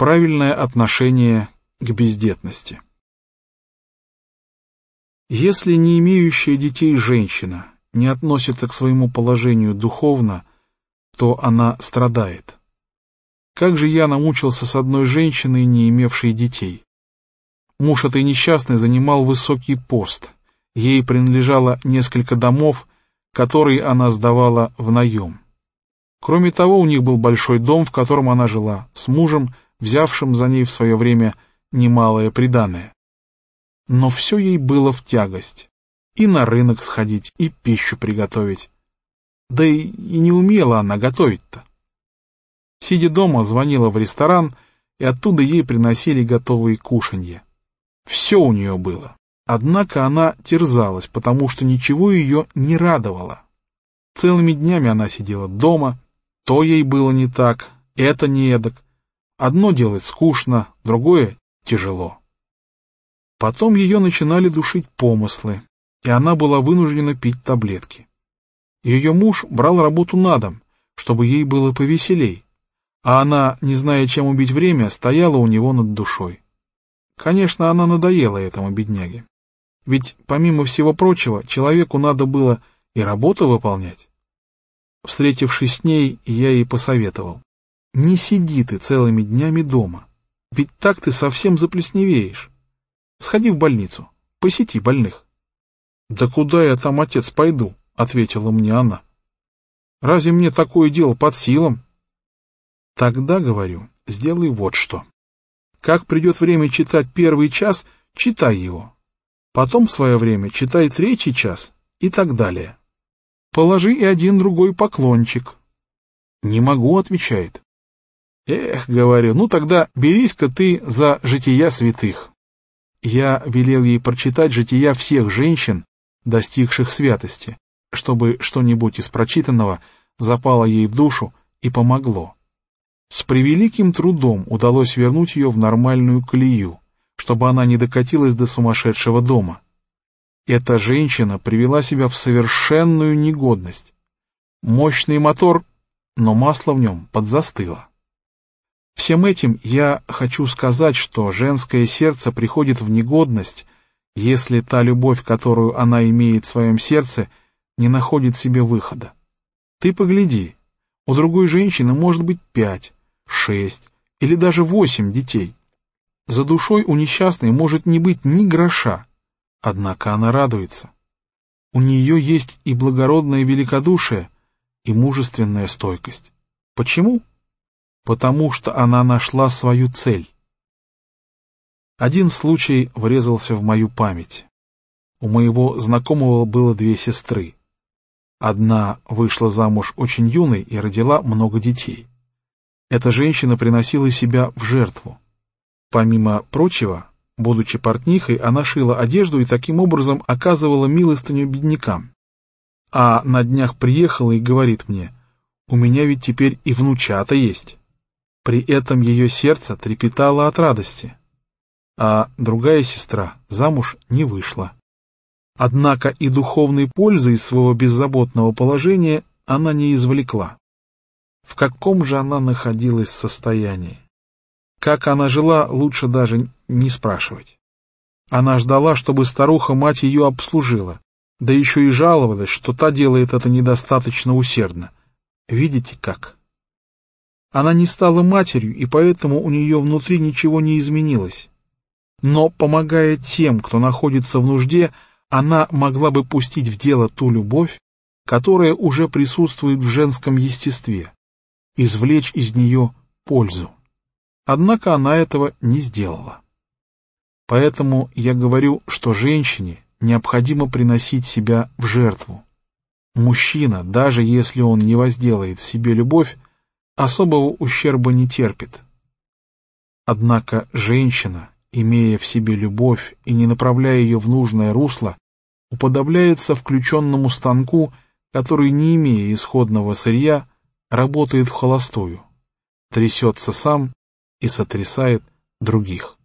Правильное отношение к бездетности. Если не имеющая детей женщина не относится к своему положению духовно, то она страдает. Как же я намучился с одной женщиной, не имевшей детей. Муж этой несчастной занимал высокий пост. Ей принадлежало несколько домов, которые она сдавала в наем. Кроме того, у них был большой дом, в котором она жила, с мужем, взявшим за ней в свое время немалое приданое. Но все ей было в тягость. И на рынок сходить, и пищу приготовить. Да и не умела она готовить-то. Сидя дома, звонила в ресторан, и оттуда ей приносили готовые кушанья. Все у нее было. Однако она терзалась, потому что ничего ее не радовало. Целыми днями она сидела дома, то ей было не так, это не эдак. Одно делать скучно, другое тяжело. Потом ее начинали душить помыслы, и она была вынуждена пить таблетки. Ее муж брал работу на дом, чтобы ей было повеселей, а она, не зная, чем убить время, стояла у него над душой. Конечно, она надоела этому бедняге. Ведь, помимо всего прочего, человеку надо было и работу выполнять. Встретившись с ней, я ей посоветовал: не сиди ты целыми днями дома, ведь так ты совсем заплесневеешь. Сходи в больницу, посети больных. — Да куда я там, отец, пойду? — ответила мне она. — Разве мне такое дело под силам? — Тогда, говорю, сделай вот что. Как придет время читать первый час, читай его. Потом в свое время читай третий час и так далее. Положи и один другой поклончик. — Не могу, — отвечает. — Эх, говорю, ну тогда берись-ка ты за жития святых. Я велел ей прочитать жития всех женщин, достигших святости, чтобы что-нибудь из прочитанного запало ей в душу и помогло. С превеликим трудом удалось вернуть ее в нормальную колею, чтобы она не докатилась до сумасшедшего дома. Эта женщина привела себя в совершенную негодность. Мощный мотор, но масло в нем подзастыло. Всем этим я хочу сказать, что женское сердце приходит в негодность, если та любовь, которую она имеет в своем сердце, не находит себе выхода. Ты погляди, у другой женщины может быть 5, 6 или даже 8 детей. За душой у несчастной может не быть ни гроша, однако она радуется. У нее есть и благородное великодушие, и мужественная стойкость. Почему? Потому что она нашла свою цель. Один случай врезался в мою память. У моего знакомого было 2 сестры. Одна вышла замуж очень юной и родила много детей. Эта женщина приносила себя в жертву. Помимо прочего, будучи портнихой, она шила одежду и таким образом оказывала милостыню беднякам. А на днях приехала и говорит мне: «У меня ведь теперь и внучата есть». При этом ее сердце трепетало от радости. А другая сестра замуж не вышла. Однако и духовной пользы из своего беззаботного положения она не извлекла. В каком же она находилась состоянии? Как она жила, лучше даже не спрашивать. Она ждала, чтобы старуха-мать ее обслужила, да еще и жаловалась, что та делает это недостаточно усердно. Видите как? Она не стала матерью, и поэтому у нее внутри ничего не изменилось. Но, помогая тем, кто находится в нужде, она могла бы пустить в дело ту любовь, которая уже присутствует в женском естестве, извлечь из нее пользу. Однако она этого не сделала. Поэтому я говорю, что женщине необходимо приносить себя в жертву. Мужчина, даже если он не возделает в себе любовь, особого ущерба не терпит. Однако женщина, имея в себе любовь и не направляя ее в нужное русло, уподобляется включенному станку, который, не имея исходного сырья, работает вхолостую, трясется сам и сотрясает других.